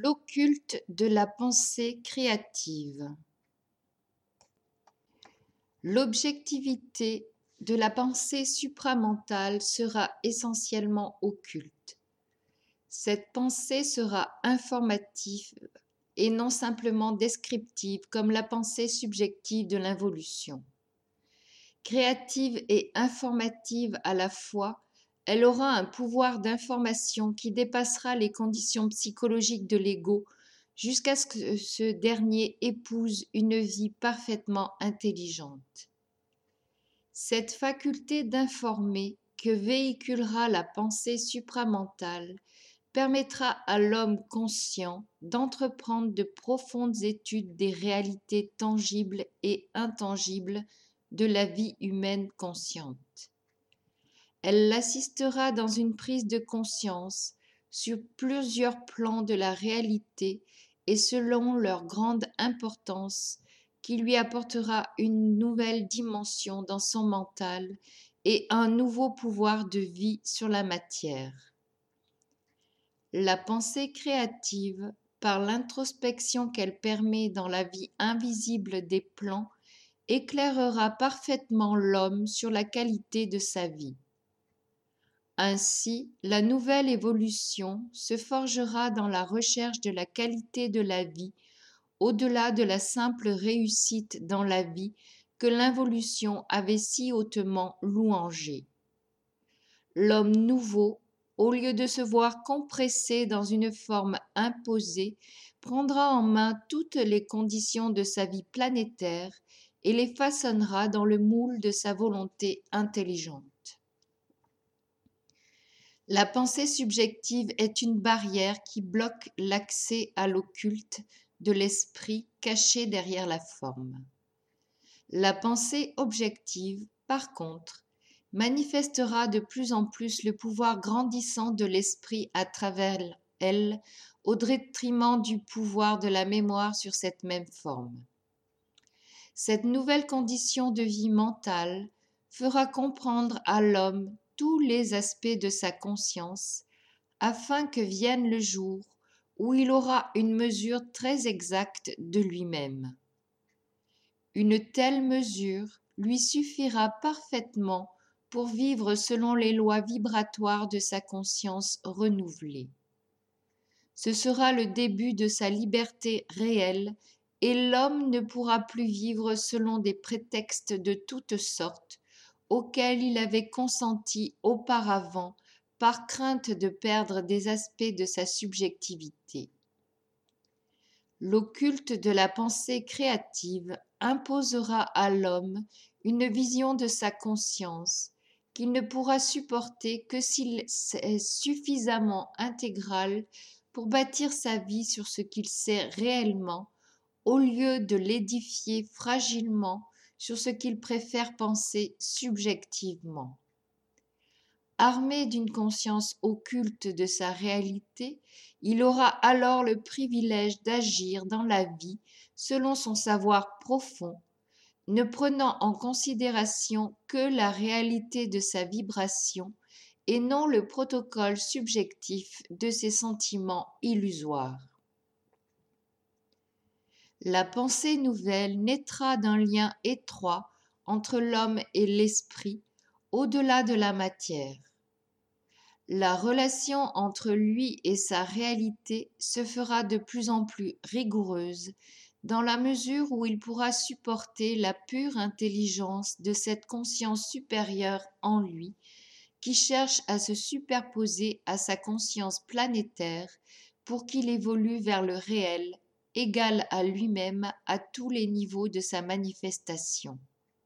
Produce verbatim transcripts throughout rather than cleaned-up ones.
l'occulte de la pensée créative. L'objectivité de la pensée supramentale sera essentiellement occulte. Cette pensée sera informative et non simplement descriptive comme la pensée subjective de l'involution. Créative et informative à la fois, elle aura un pouvoir d'information qui dépassera les conditions psychologiques de l'ego jusqu'à ce que ce dernier épouse une vie parfaitement intelligente. Cette faculté d'informer que véhiculera la pensée supramentale permettra à l'homme conscient d'entreprendre de profondes études des réalités tangibles et intangibles de la vie humaine consciente. Elle l'assistera dans une prise de conscience sur plusieurs plans de la réalité et selon leur grande importance, qui lui apportera une nouvelle dimension dans son mental et un nouveau pouvoir de vie sur la matière. La pensée créative, par l'introspection qu'elle permet dans la vie invisible des plans, éclairera parfaitement l'homme sur la qualité de sa vie. Ainsi, la nouvelle évolution se forgera dans la recherche de la qualité de la vie, au-delà de la simple réussite dans la vie que l'involution avait si hautement louangée. L'homme nouveau, au lieu de se voir compressé dans une forme imposée, prendra en main toutes les conditions de sa vie planétaire et les façonnera dans le moule de sa volonté intelligente. La pensée subjective est une barrière qui bloque l'accès à l'occulte de l'esprit caché derrière la forme. La pensée objective, par contre, manifestera de plus en plus le pouvoir grandissant de l'esprit à travers elle, au détriment du pouvoir de la mémoire sur cette même forme. Cette nouvelle condition de vie mentale fera comprendre à l'homme tous les aspects de sa conscience, afin que vienne le jour où il aura une mesure très exacte de lui-même. Une telle mesure lui suffira parfaitement pour vivre selon les lois vibratoires de sa conscience renouvelée. Ce sera le début de sa liberté réelle et l'homme ne pourra plus vivre selon des prétextes de toutes sortes auxquels il avait consenti auparavant par crainte de perdre des aspects de sa subjectivité. L'occulte de la pensée créative imposera à l'homme une vision de sa conscience qu'il ne pourra supporter que s'il est suffisamment intégral pour bâtir sa vie sur ce qu'il sait réellement, au lieu de l'édifier fragilement sur ce qu'il préfère penser subjectivement. Armé d'une conscience occulte de sa réalité, il aura alors le privilège d'agir dans la vie selon son savoir profond, ne prenant en considération que la réalité de sa vibration et non le protocole subjectif de ses sentiments illusoires. La pensée nouvelle naîtra d'un lien étroit entre l'homme et l'esprit, au-delà de la matière. La relation entre lui et sa réalité se fera de plus en plus rigoureuse dans la mesure où il pourra supporter la pure intelligence de cette conscience supérieure en lui qui cherche à se superposer à sa conscience planétaire pour qu'il évolue vers le réel, égal à lui-même à tous les niveaux de sa manifestation.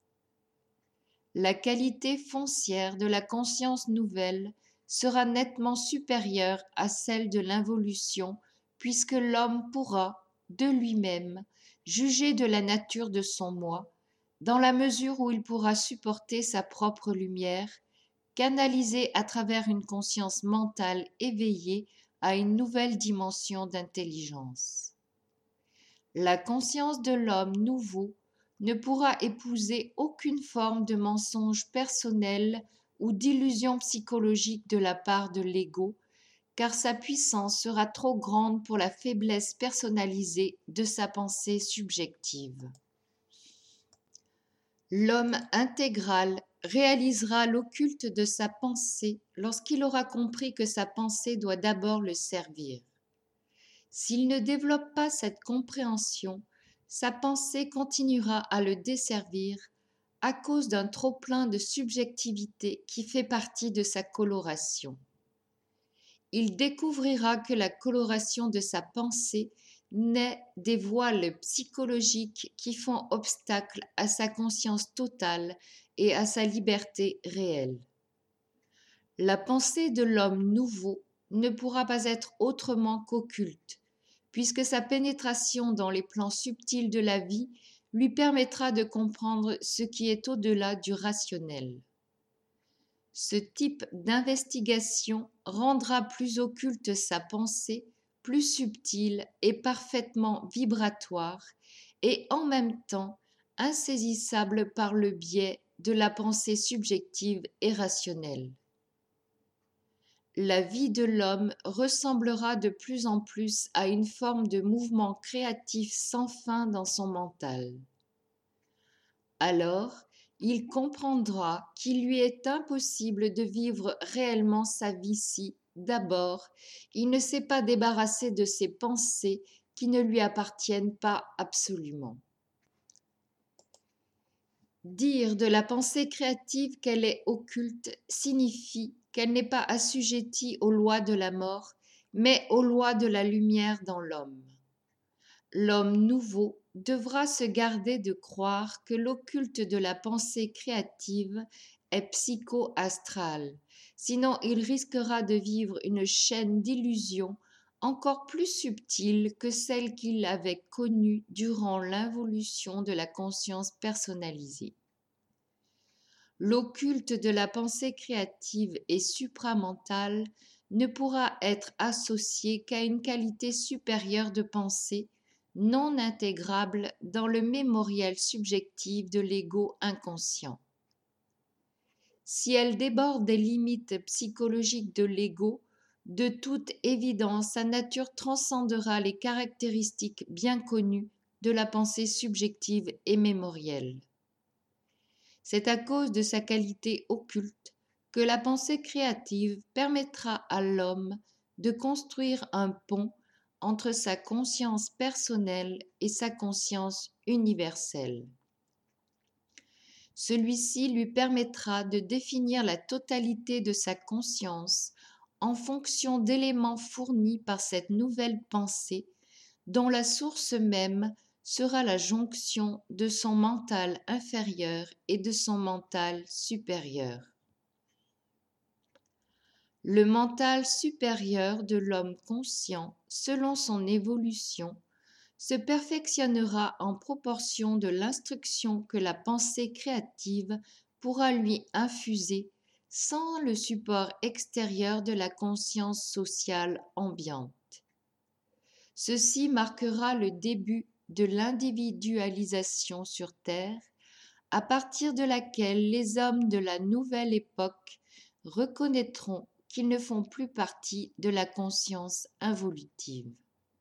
La qualité foncière de la conscience nouvelle sera nettement supérieure à celle de l'involution, puisque l'homme pourra, de lui-même, juger de la nature de son moi, dans la mesure où il pourra supporter sa propre lumière, canalisée à travers une conscience mentale éveillée à une nouvelle dimension d'intelligence. La conscience de l'homme nouveau ne pourra épouser aucune forme de mensonge personnel ou d'illusion psychologique de la part de l'ego, car sa puissance sera trop grande pour la faiblesse personnalisée de sa pensée subjective. L'homme intégral réalisera l'occulte de sa pensée lorsqu'il aura compris que sa pensée doit d'abord le servir. S'il ne développe pas cette compréhension, sa pensée continuera à le desservir à cause d'un trop-plein de subjectivité qui fait partie de sa coloration. Il découvrira que la coloration de sa pensée naît des voiles psychologiques qui font obstacle à sa conscience totale et à sa liberté réelle. La pensée de l'homme nouveau ne pourra pas être autrement qu'occulte, puisque sa pénétration dans les plans subtils de la vie lui permettra de comprendre ce qui est au-delà du rationnel. Ce type d'investigation rendra plus occulte sa pensée, plus subtile et parfaitement vibratoire, et en même temps insaisissable par le biais de la pensée subjective et rationnelle. La vie de l'homme ressemblera de plus en plus à une forme de mouvement créatif sans fin dans son mental. Alors, il comprendra qu'il lui est impossible de vivre réellement sa vie si, d'abord, il ne s'est pas débarrassé de ses pensées qui ne lui appartiennent pas absolument. Dire de la pensée créative qu'elle est occulte signifie qu'elle n'est pas assujettie aux lois de la mort, mais aux lois de la lumière dans l'homme. L'homme nouveau devra se garder de croire que l'occulte de la pensée créative est psycho-astral, sinon il risquera de vivre une chaîne d'illusions encore plus subtile que celle qu'il avait connue durant l'involution de la conscience personnalisée. L'occulte de la pensée créative et supramentale ne pourra être associé qu'à une qualité supérieure de pensée non intégrable dans le mémoriel subjectif de l'ego inconscient. Si elle déborde des limites psychologiques de l'ego, de toute évidence, sa nature transcendera les caractéristiques bien connues de la pensée subjective et mémorielle. C'est à cause de sa qualité occulte que la pensée créative permettra à l'homme de construire un pont entre sa conscience personnelle et sa conscience universelle. Celui-ci lui permettra de définir la totalité de sa conscience en fonction d'éléments fournis par cette nouvelle pensée, dont la source même sera la jonction de son mental inférieur et de son mental supérieur. Le mental supérieur de l'homme conscient, selon son évolution, se perfectionnera en proportion de l'instruction que la pensée créative pourra lui infuser sans le support extérieur de la conscience sociale ambiante. Ceci marquera le début de l'individualisation sur Terre, à partir de laquelle les hommes de la nouvelle époque reconnaîtront qu'ils ne font plus partie de la conscience involutive.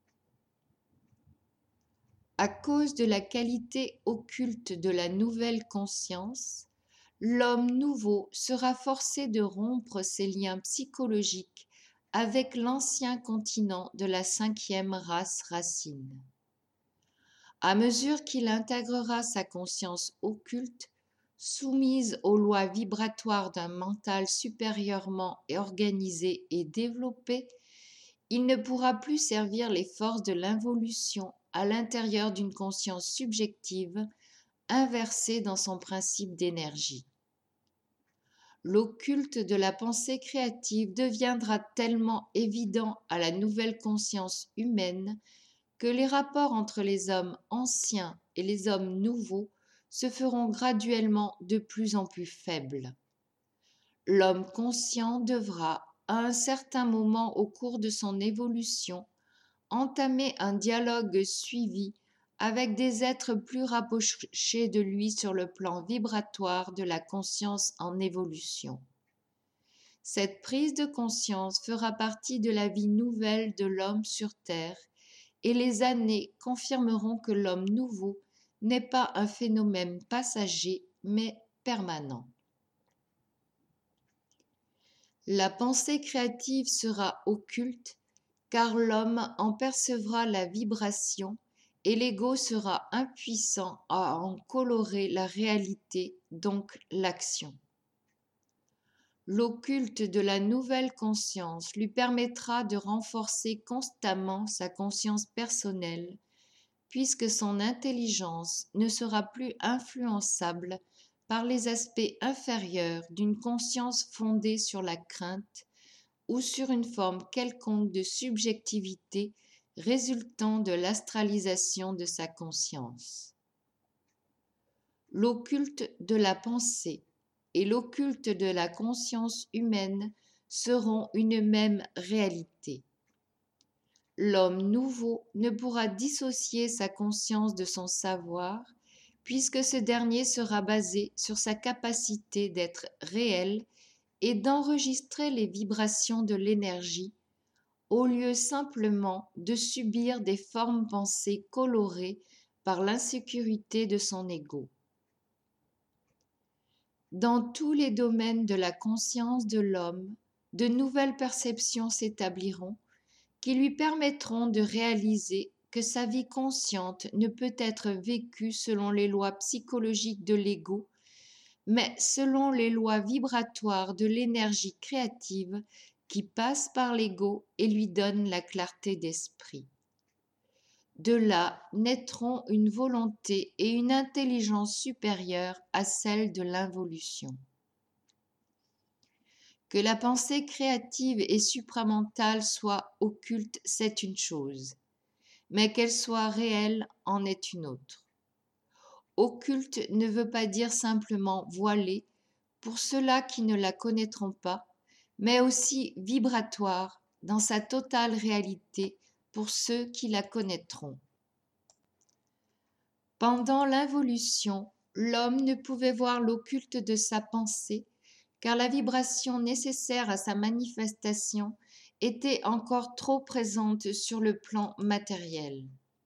À cause de la qualité occulte de la nouvelle conscience, l'homme nouveau sera forcé de rompre ses liens psychologiques avec l'ancien continent de la cinquième race racine. À mesure qu'il intégrera sa conscience occulte, soumise aux lois vibratoires d'un mental supérieurement organisé et développé, il ne pourra plus servir les forces de l'involution à l'intérieur d'une conscience subjective inversée dans son principe d'énergie. L'occulte de la pensée créative deviendra tellement évident à la nouvelle conscience humaine que les rapports entre les hommes anciens et les hommes nouveaux se feront graduellement de plus en plus faibles. L'homme conscient devra, à un certain moment au cours de son évolution, entamer un dialogue suivi avec des êtres plus rapprochés de lui sur le plan vibratoire de la conscience en évolution. Cette prise de conscience fera partie de la vie nouvelle de l'homme sur Terre et les années confirmeront que l'homme nouveau n'est pas un phénomène passager mais permanent. La pensée créative sera occulte car l'homme en percevra la vibration et l'ego sera impuissant à en colorer la réalité, donc l'action. L'occulte de la nouvelle conscience lui permettra de renforcer constamment sa conscience personnelle, puisque son intelligence ne sera plus influençable par les aspects inférieurs d'une conscience fondée sur la crainte ou sur une forme quelconque de subjectivité résultant de l'astralisation de sa conscience. L'occulte de la pensée et l'occulte de la conscience humaine seront une même réalité. L'homme nouveau ne pourra dissocier sa conscience de son savoir, puisque ce dernier sera basé sur sa capacité d'être réel et d'enregistrer les vibrations de l'énergie, au lieu simplement de subir des formes pensées colorées par l'insécurité de son ego. Dans tous les domaines de la conscience de l'homme, de nouvelles perceptions s'établiront qui lui permettront de réaliser que sa vie consciente ne peut être vécue selon les lois psychologiques de l'ego, mais selon les lois vibratoires de l'énergie créative qui passe par l'ego et lui donne la clarté d'esprit. De là naîtront une volonté et une intelligence supérieure à celle de l'involution. Que la pensée créative et supramentale soit occulte, c'est une chose, mais qu'elle soit réelle en est une autre. Occulte ne veut pas dire simplement voilée pour ceux-là qui ne la connaîtront pas, mais aussi vibratoire dans sa totale réalité pour ceux qui la connaîtront. Pendant l'involution, l'homme ne pouvait voir l'occulte de sa pensée, car la vibration nécessaire à sa manifestation était encore trop présente sur le plan matériel.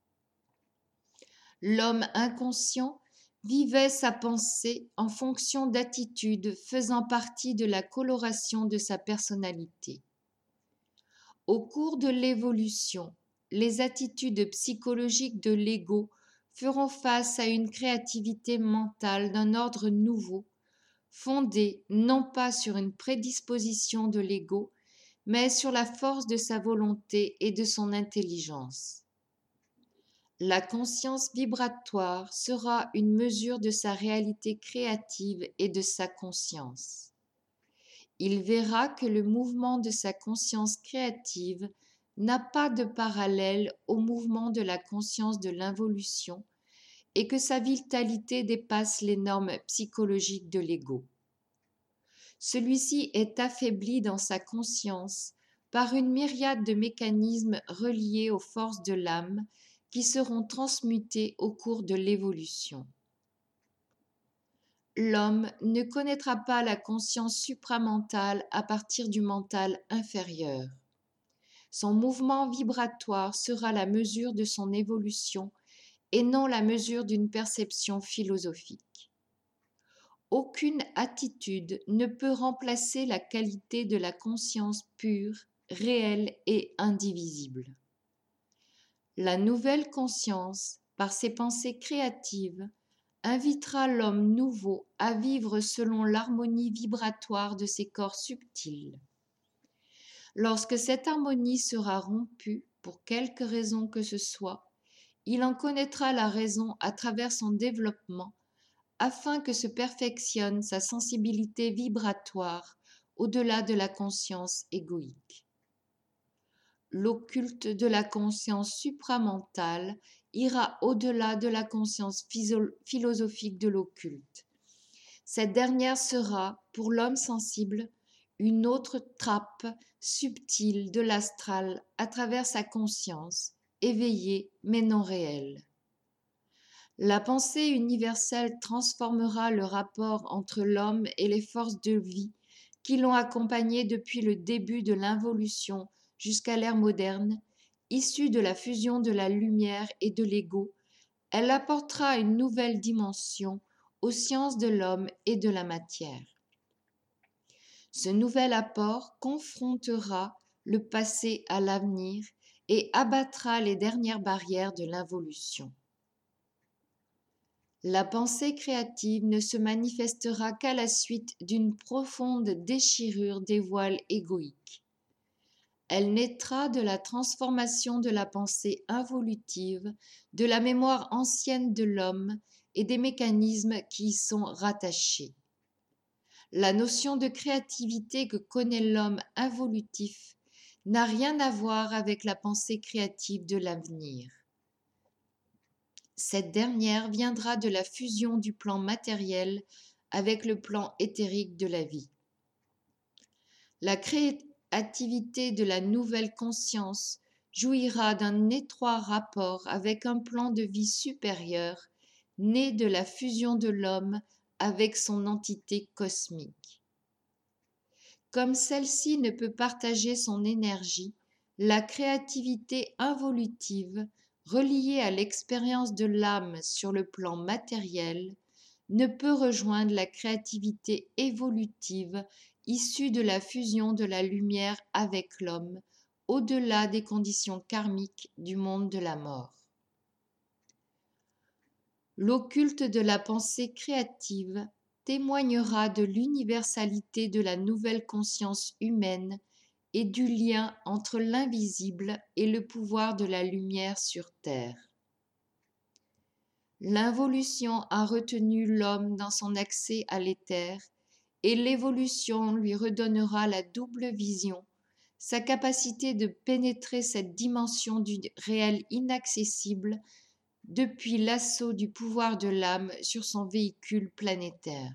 L'homme inconscient vivait sa pensée en fonction d'attitudes faisant partie de la coloration de sa personnalité. Au cours de l'évolution, les attitudes psychologiques de l'ego feront face à une créativité mentale d'un ordre nouveau, fondée non pas sur une prédisposition de l'ego, mais sur la force de sa volonté et de son intelligence. La conscience vibratoire sera une mesure de sa réalité créative et de sa conscience. Il verra que le mouvement de sa conscience créative n'a pas de parallèle au mouvement de la conscience de l'involution et que sa vitalité dépasse les normes psychologiques de l'ego. Celui-ci est affaibli dans sa conscience par une myriade de mécanismes reliés aux forces de l'âme qui seront transmutés au cours de l'évolution. L'homme ne connaîtra pas la conscience supramentale à partir du mental inférieur. Son mouvement vibratoire sera la mesure de son évolution et non la mesure d'une perception philosophique. Aucune attitude ne peut remplacer la qualité de la conscience pure, réelle et indivisible. La nouvelle conscience, par ses pensées créatives, invitera l'homme nouveau à vivre selon l'harmonie vibratoire de ses corps subtils. Lorsque cette harmonie sera rompue, pour quelque raison que ce soit, il en connaîtra la raison à travers son développement, afin que se perfectionne sa sensibilité vibratoire au-delà de la conscience égoïque. L'occulte de la conscience supramentale ira au-delà de la conscience philosophique de l'occulte. Cette dernière sera, pour l'homme sensible, une autre trappe subtile de l'astral à travers sa conscience, éveillée mais non réelle. La pensée universelle transformera le rapport entre l'homme et les forces de vie qui l'ont accompagné depuis le début de l'involution jusqu'à l'ère moderne, issue de la fusion de la lumière et de l'ego, elle apportera une nouvelle dimension aux sciences de l'homme et de la matière. Ce nouvel apport confrontera le passé à l'avenir et abattra les dernières barrières de l'involution. La pensée créative ne se manifestera qu'à la suite d'une profonde déchirure des voiles égoïques. Elle naîtra de la transformation de la pensée involutive, de la mémoire ancienne de l'homme et des mécanismes qui y sont rattachés. La notion de créativité que connaît l'homme involutif n'a rien à voir avec la pensée créative de l'avenir. Cette dernière viendra de la fusion du plan matériel avec le plan éthérique de la vie. La créativité de la nouvelle conscience jouira d'un étroit rapport avec un plan de vie supérieur né de la fusion de l'homme avec son entité cosmique. Comme celle-ci ne peut partager son énergie, la créativité involutive, reliée à l'expérience de l'âme sur le plan matériel, ne peut rejoindre la créativité évolutive issue de la fusion de la lumière avec l'homme, au-delà des conditions karmiques du monde de la mort. L'occulte de la pensée créative témoignera de l'universalité de la nouvelle conscience humaine et du lien entre l'invisible et le pouvoir de la lumière sur Terre. L'involution a retenu l'homme dans son accès à l'éther et l'évolution lui redonnera la double vision, sa capacité de pénétrer cette dimension du réel inaccessible depuis l'assaut du pouvoir de l'âme sur son véhicule planétaire.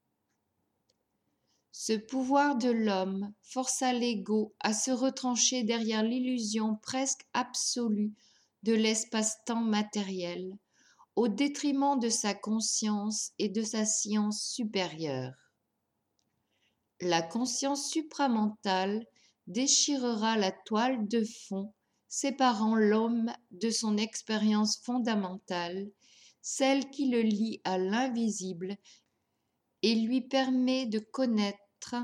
Ce pouvoir de l'homme força l'ego à se retrancher derrière l'illusion presque absolue de l'espace-temps matériel, au détriment de sa conscience et de sa science supérieure. La conscience supramentale déchirera la toile de fond séparant l'homme de son expérience fondamentale, celle qui le lie à l'invisible et lui permet de connaître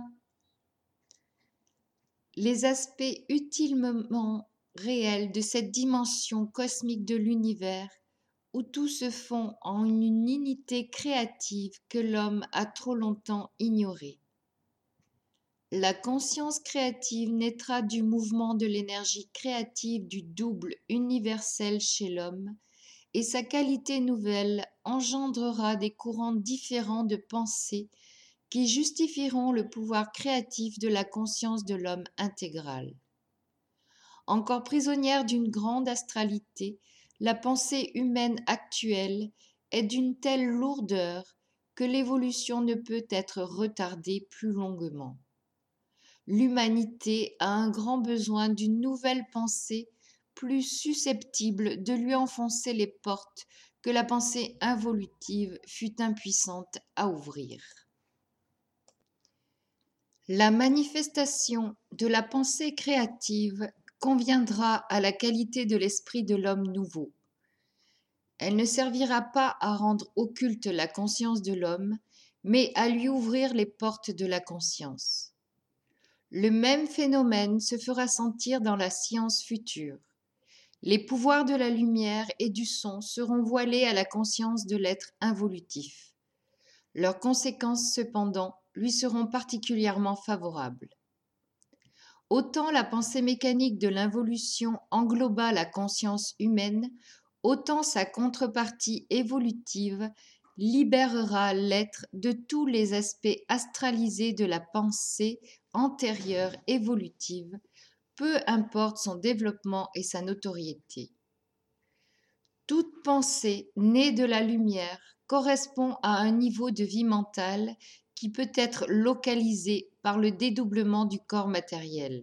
les aspects utilement réels de cette dimension cosmique de l'univers où tout se fond en une unité créative que l'homme a trop longtemps ignorée. La conscience créative naîtra du mouvement de l'énergie créative du double universel chez l'homme et sa qualité nouvelle engendrera des courants différents de pensée qui justifieront le pouvoir créatif de la conscience de l'homme intégral. Encore prisonnière d'une grande astralité, la pensée humaine actuelle est d'une telle lourdeur que l'évolution ne peut être retardée plus longuement. L'humanité a un grand besoin d'une nouvelle pensée plus susceptible de lui enfoncer les portes que la pensée involutive fut impuissante à ouvrir. La manifestation de la pensée créative conviendra à la qualité de l'esprit de l'homme nouveau. Elle ne servira pas à rendre occulte la conscience de l'homme, mais à lui ouvrir les portes de la conscience. Le même phénomène se fera sentir dans la science future. Les pouvoirs de la lumière et du son seront voilés à la conscience de l'être involutif. Leurs conséquences, cependant, lui seront particulièrement favorables. Autant la pensée mécanique de l'involution engloba la conscience humaine, autant sa contrepartie évolutive libérera l'être de tous les aspects astralisés de la pensée antérieure évolutive, peu importe son développement et sa notoriété. Toute pensée née de la lumière correspond à un niveau de vie mentale qui peut être localisé par le dédoublement du corps matériel.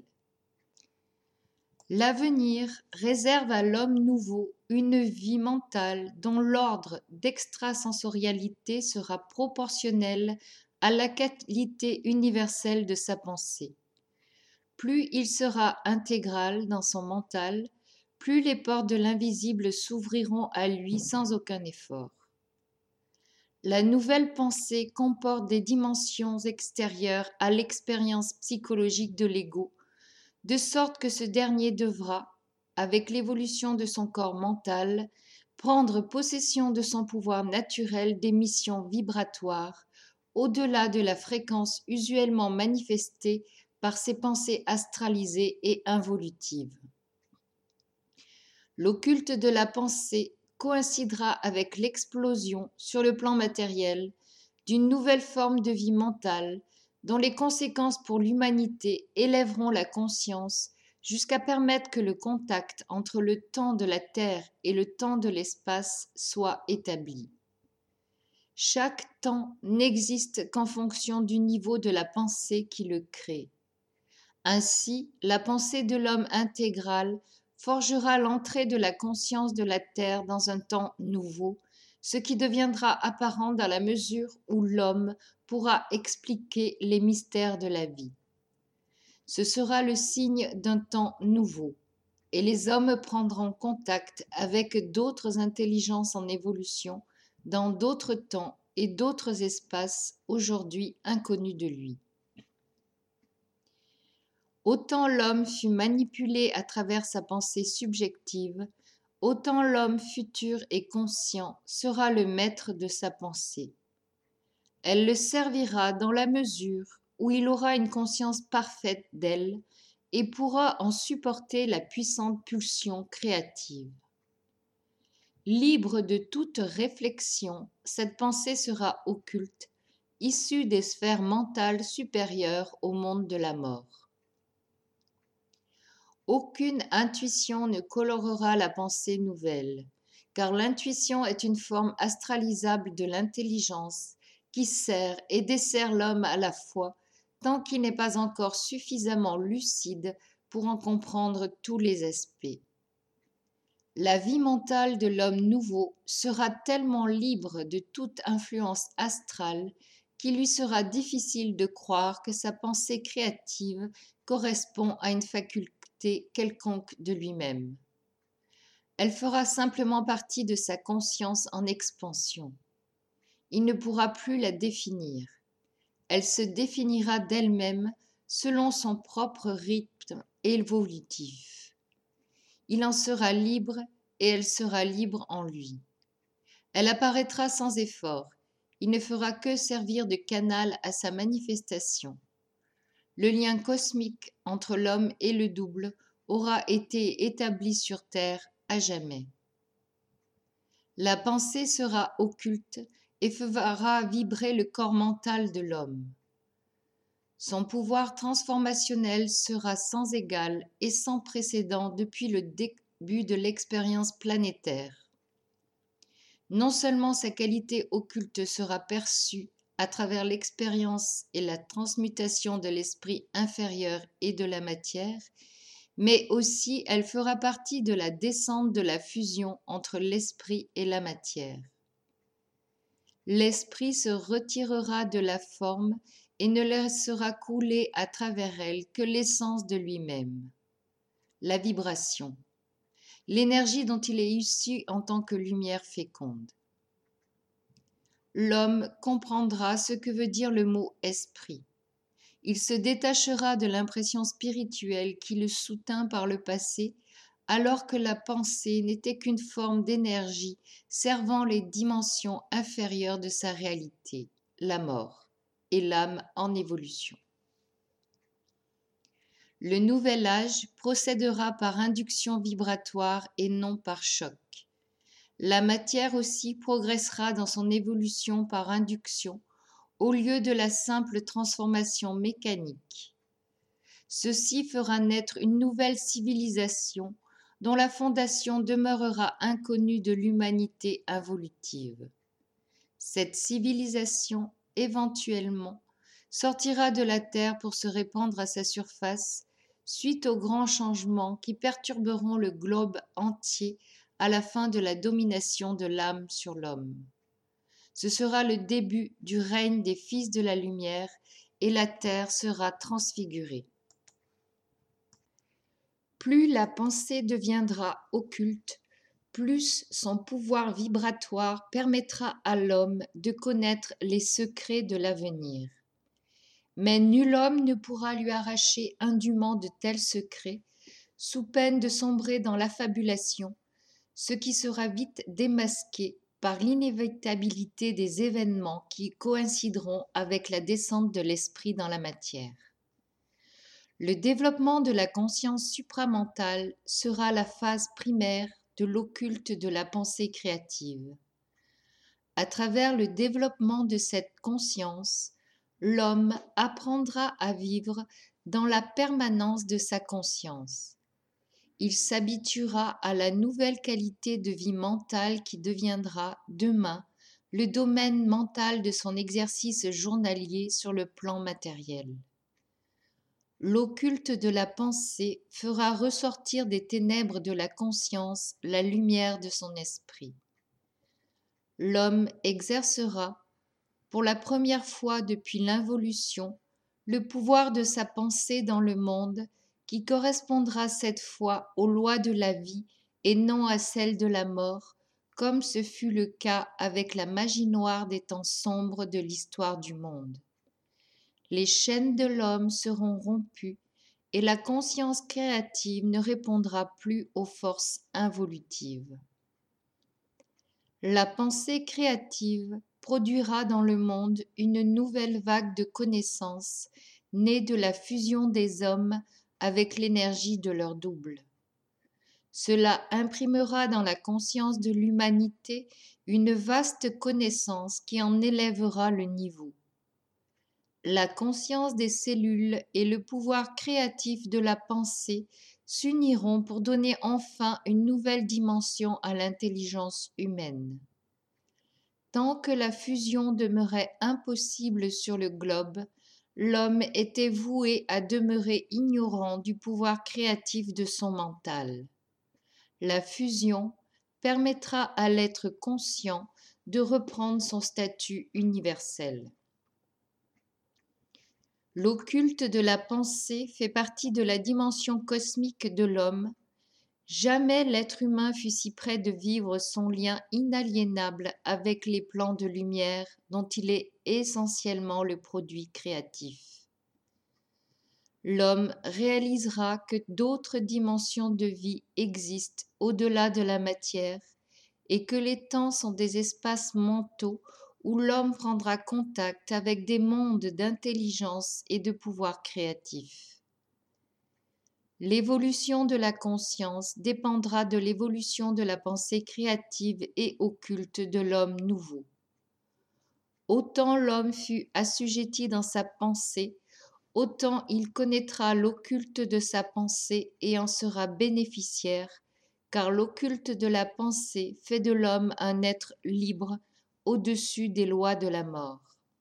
L'avenir réserve à l'homme nouveau une vie mentale dont l'ordre d'extrasensorialité sera proportionnel à la qualité universelle de sa pensée. Plus il sera intégral dans son mental, plus les portes de l'invisible s'ouvriront à lui sans aucun effort. La nouvelle pensée comporte des dimensions extérieures à l'expérience psychologique de l'ego, de sorte que ce dernier devra, avec l'évolution de son corps mental, prendre possession de son pouvoir naturel d'émission vibratoire, au-delà de la fréquence usuellement manifestée par ses pensées astralisées et involutives. L'occulte de la pensée coïncidera avec l'explosion, sur le plan matériel, d'une nouvelle forme de vie mentale dont les conséquences pour l'humanité élèveront la conscience jusqu'à permettre que le contact entre le temps de la Terre et le temps de l'espace soit établi. Chaque temps n'existe qu'en fonction du niveau de la pensée qui le crée. Ainsi, la pensée de l'homme intégral forgera l'entrée de la conscience de la Terre dans un temps nouveau, ce qui deviendra apparent dans la mesure où l'homme pourra expliquer les mystères de la vie. Ce sera le signe d'un temps nouveau, et les hommes prendront contact avec d'autres intelligences en évolution dans d'autres temps et d'autres espaces aujourd'hui inconnus de lui. Autant l'homme fut manipulé à travers sa pensée subjective, autant l'homme futur et conscient sera le maître de sa pensée. Elle le servira dans la mesure où il aura une conscience parfaite d'elle et pourra en supporter la puissante pulsion créative. Libre de toute réflexion, cette pensée sera occulte, issue des sphères mentales supérieures au monde de la mort. Aucune intuition ne colorera la pensée nouvelle, car l'intuition est une forme astralisable de l'intelligence qui sert et dessert l'homme à la fois, tant qu'il n'est pas encore suffisamment lucide pour en comprendre tous les aspects. La vie mentale de l'homme nouveau sera tellement libre de toute influence astrale qu'il lui sera difficile de croire que sa pensée créative correspond à une faculté quelconque de lui-même. Elle fera simplement partie de sa conscience en expansion. Il ne pourra plus la définir. Elle se définira d'elle-même selon son propre rythme évolutif. Il en sera libre et elle sera libre en lui. Elle apparaîtra sans effort. Il ne fera que servir de canal à sa manifestation. Le lien cosmique entre l'homme et le double aura été établi sur terre à jamais. La pensée sera occulte et fera vibrer le corps mental de l'homme. Son pouvoir transformationnel sera sans égal et sans précédent depuis le début de l'expérience planétaire. Non seulement sa qualité occulte sera perçue à travers l'expérience et la transmutation de l'esprit inférieur et de la matière, mais aussi elle fera partie de la descente de la fusion entre l'esprit et la matière. L'esprit se retirera de la forme et ne laissera couler à travers elle que l'essence de lui-même, la vibration, l'énergie dont il est issu en tant que lumière féconde. L'homme comprendra ce que veut dire le mot esprit. Il se détachera de l'impression spirituelle qui le soutint par le passé, alors que la pensée n'était qu'une forme d'énergie servant les dimensions inférieures de sa réalité, la mort, et l'âme en évolution. Le nouvel âge procédera par induction vibratoire et non par choc. La matière aussi progressera dans son évolution par induction, au lieu de la simple transformation mécanique. Ceci fera naître une nouvelle civilisation dont la fondation demeurera inconnue de l'humanité involutive. Cette civilisation, éventuellement, sortira de la Terre pour se répandre à sa surface suite aux grands changements qui perturberont le globe entier à la fin de la domination de l'âme sur l'homme. Ce sera le début du règne des fils de la lumière et la terre sera transfigurée. Plus la pensée deviendra occulte, plus son pouvoir vibratoire permettra à l'homme de connaître les secrets de l'avenir. Mais nul homme ne pourra lui arracher indûment de tels secrets, sous peine de sombrer dans l'affabulation, ce qui sera vite démasqué par l'inévitabilité des événements qui coïncideront avec la descente de l'esprit dans la matière. Le développement de la conscience supramentale sera la phase primaire de l'occulte de la pensée créative. À travers le développement de cette conscience, l'homme apprendra à vivre dans la permanence de sa conscience. Il s'habituera à la nouvelle qualité de vie mentale qui deviendra, demain, le domaine mental de son exercice journalier sur le plan matériel. L'occulte de la pensée fera ressortir des ténèbres de la conscience la lumière de son esprit. L'homme exercera, pour la première fois depuis l'involution, le pouvoir de sa pensée dans le monde qui correspondra cette fois aux lois de la vie et non à celles de la mort, comme ce fut le cas avec la magie noire des temps sombres de l'histoire du monde. Les chaînes de l'homme seront rompues et la conscience créative ne répondra plus aux forces involutives. La pensée créative produira dans le monde une nouvelle vague de connaissances née de la fusion des hommes avec l'énergie de leur double. Cela imprimera dans la conscience de l'humanité une vaste connaissance qui en élèvera le niveau. La conscience des cellules et le pouvoir créatif de la pensée s'uniront pour donner enfin une nouvelle dimension à l'intelligence humaine. Tant que la fusion demeurait impossible sur le globe, l'homme était voué à demeurer ignorant du pouvoir créatif de son mental. La fusion permettra à l'être conscient de reprendre son statut universel. L'occulte de la pensée fait partie de la dimension cosmique de l'homme. Jamais l'être humain fut si près de vivre son lien inaliénable avec les plans de lumière dont il est essentiellement le produit créatif. L'homme réalisera que d'autres dimensions de vie existent au-delà de la matière et que les temps sont des espaces mentaux où l'homme prendra contact avec des mondes d'intelligence et de pouvoir créatif. L'évolution de la conscience dépendra de l'évolution de la pensée créative et occulte de l'homme nouveau. Autant l'homme fut assujetti dans sa pensée, autant il connaîtra l'occulte de sa pensée et en sera bénéficiaire, car l'occulte de la pensée fait de l'homme un être libre au-dessus des lois de la mort.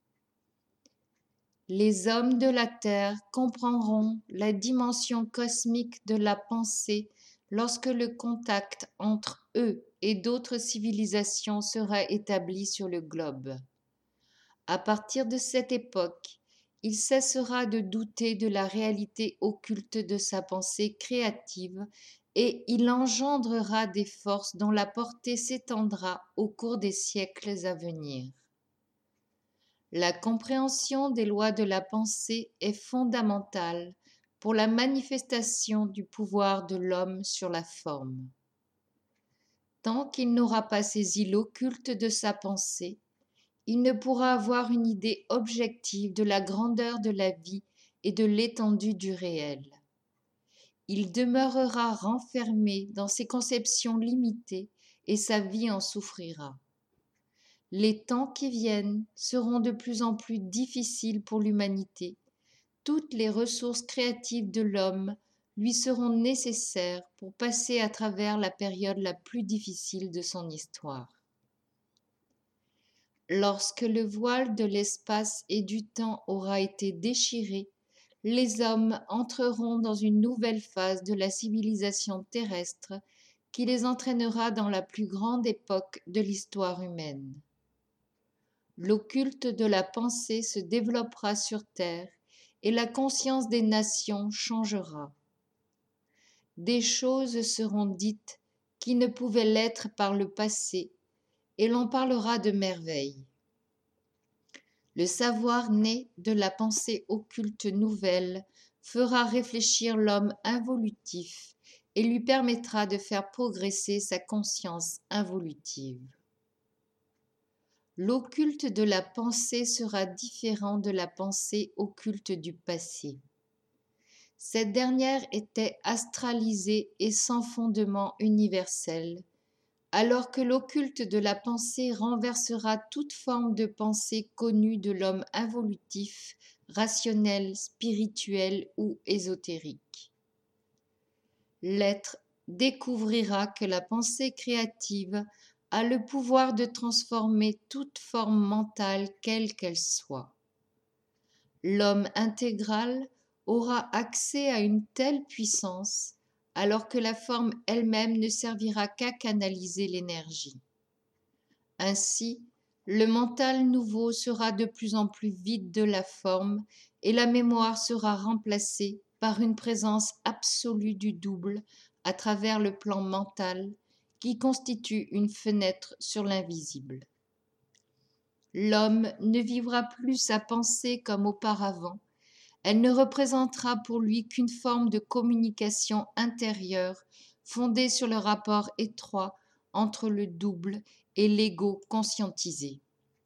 Les hommes de la terre comprendront la dimension cosmique de la pensée lorsque le contact entre eux et d'autres civilisations sera établi sur le globe. À partir de cette époque, il cessera de douter de la réalité occulte de sa pensée créative et il engendrera des forces dont la portée s'étendra au cours des siècles à venir. La compréhension des lois de la pensée est fondamentale pour la manifestation du pouvoir de l'homme sur la forme. Tant qu'il n'aura pas saisi l'occulte de sa pensée, il ne pourra avoir une idée objective de la grandeur de la vie et de l'étendue du réel. Il demeurera renfermé dans ses conceptions limitées et sa vie en souffrira. Les temps qui viennent seront de plus en plus difficiles pour l'humanité. Toutes les ressources créatives de l'homme lui seront nécessaires pour passer à travers la période la plus difficile de son histoire. Lorsque le voile de l'espace et du temps aura été déchiré, les hommes entreront dans une nouvelle phase de la civilisation terrestre qui les entraînera dans la plus grande époque de l'histoire humaine. L'occulte de la pensée se développera sur terre et la conscience des nations changera. Des choses seront dites qui ne pouvaient l'être par le passé et l'on parlera de merveilles. Le savoir né de la pensée occulte nouvelle fera réfléchir l'homme involutif et lui permettra de faire progresser sa conscience involutive. L'occulte de la pensée sera différent de la pensée occulte du passé. Cette dernière était astralisée et sans fondement universel, alors que l'occulte de la pensée renversera toute forme de pensée connue de l'homme involutif, rationnel, spirituel ou ésotérique. L'être découvrira que la pensée créative a le pouvoir de transformer toute forme mentale quelle qu'elle soit. L'homme intégral aura accès à une telle puissance alors que la forme elle-même ne servira qu'à canaliser l'énergie. Ainsi, le mental nouveau sera de plus en plus vide de la forme et la mémoire sera remplacée par une présence absolue du double à travers le plan mental qui constitue une fenêtre sur l'invisible. L'homme ne vivra plus sa pensée comme auparavant. Elle ne représentera pour lui qu'une forme de communication intérieure fondée sur le rapport étroit entre le double et l'ego conscientisé.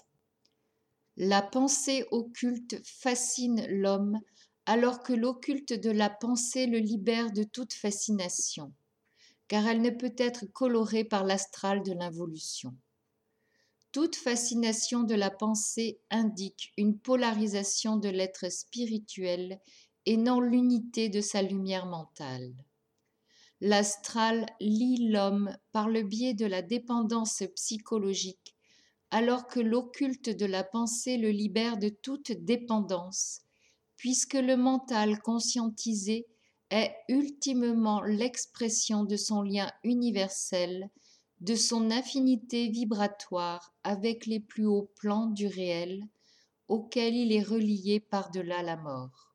La pensée occulte fascine l'homme alors que l'occulte de la pensée le libère de toute fascination, car elle ne peut être colorée par l'astral de l'involution. Toute fascination de la pensée indique une polarisation de l'être spirituel et non l'unité de sa lumière mentale. L'astral lie l'homme par le biais de la dépendance psychologique, alors que l'occulte de la pensée le libère de toute dépendance, puisque le mental conscientisé est ultimement l'expression de son lien universel, de son affinité vibratoire avec les plus hauts plans du réel, auxquels il est relié par-delà la mort.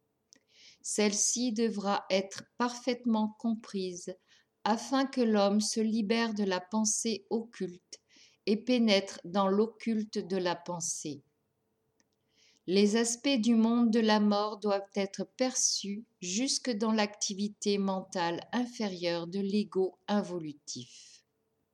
Celle-ci devra être parfaitement comprise afin que l'homme se libère de la pensée occulte et pénètre dans l'occulte de la pensée. Les aspects du monde de la mort doivent être perçus jusque dans l'activité mentale inférieure de l'ego involutif.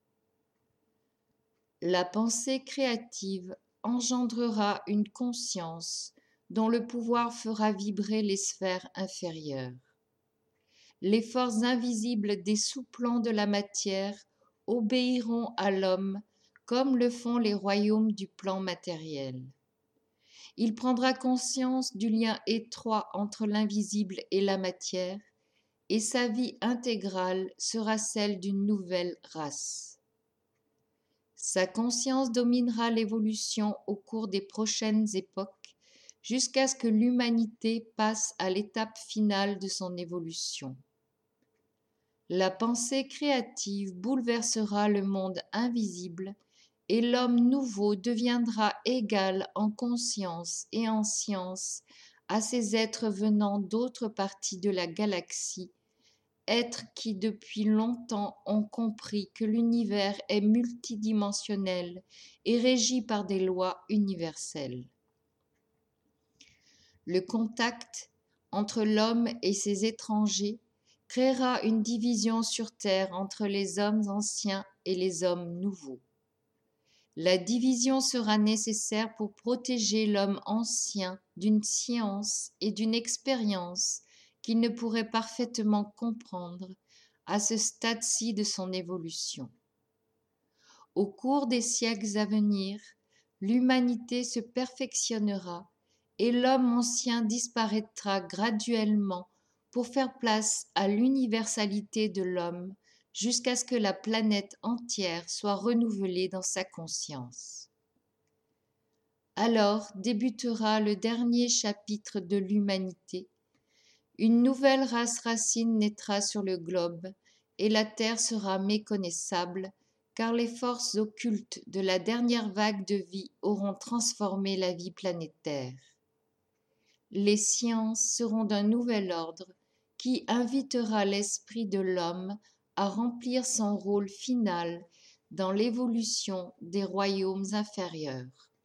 La pensée créative engendrera une conscience dont le pouvoir fera vibrer les sphères inférieures. Les forces invisibles des sous-plans de la matière obéiront à l'homme comme le font les royaumes du plan matériel. Il prendra conscience du lien étroit entre l'invisible et la matière, et sa vie intégrale sera celle d'une nouvelle race. Sa conscience dominera l'évolution au cours des prochaines époques, jusqu'à ce que l'humanité passe à l'étape finale de son évolution. La pensée créative bouleversera le monde invisible et l'homme nouveau deviendra égal en conscience et en science à ces êtres venant d'autres parties de la galaxie, êtres qui depuis longtemps ont compris que l'univers est multidimensionnel et régi par des lois universelles. Le contact entre l'homme et ses étrangers créera une division sur terre entre les hommes anciens et les hommes nouveaux. La division sera nécessaire pour protéger l'homme ancien d'une science et d'une expérience qu'il ne pourrait parfaitement comprendre à ce stade-ci de son évolution. Au cours des siècles à venir, l'humanité se perfectionnera et l'homme ancien disparaîtra graduellement pour faire place à l'universalité de l'homme jusqu'à ce que la planète entière soit renouvelée dans sa conscience. Alors débutera le dernier chapitre de l'humanité. Une nouvelle race racine naîtra sur le globe et la terre sera méconnaissable car les forces occultes de la dernière vague de vie auront transformé la vie planétaire. Les sciences seront d'un nouvel ordre qui invitera l'esprit de l'homme à remplir son rôle final dans l'évolution des royaumes inférieurs.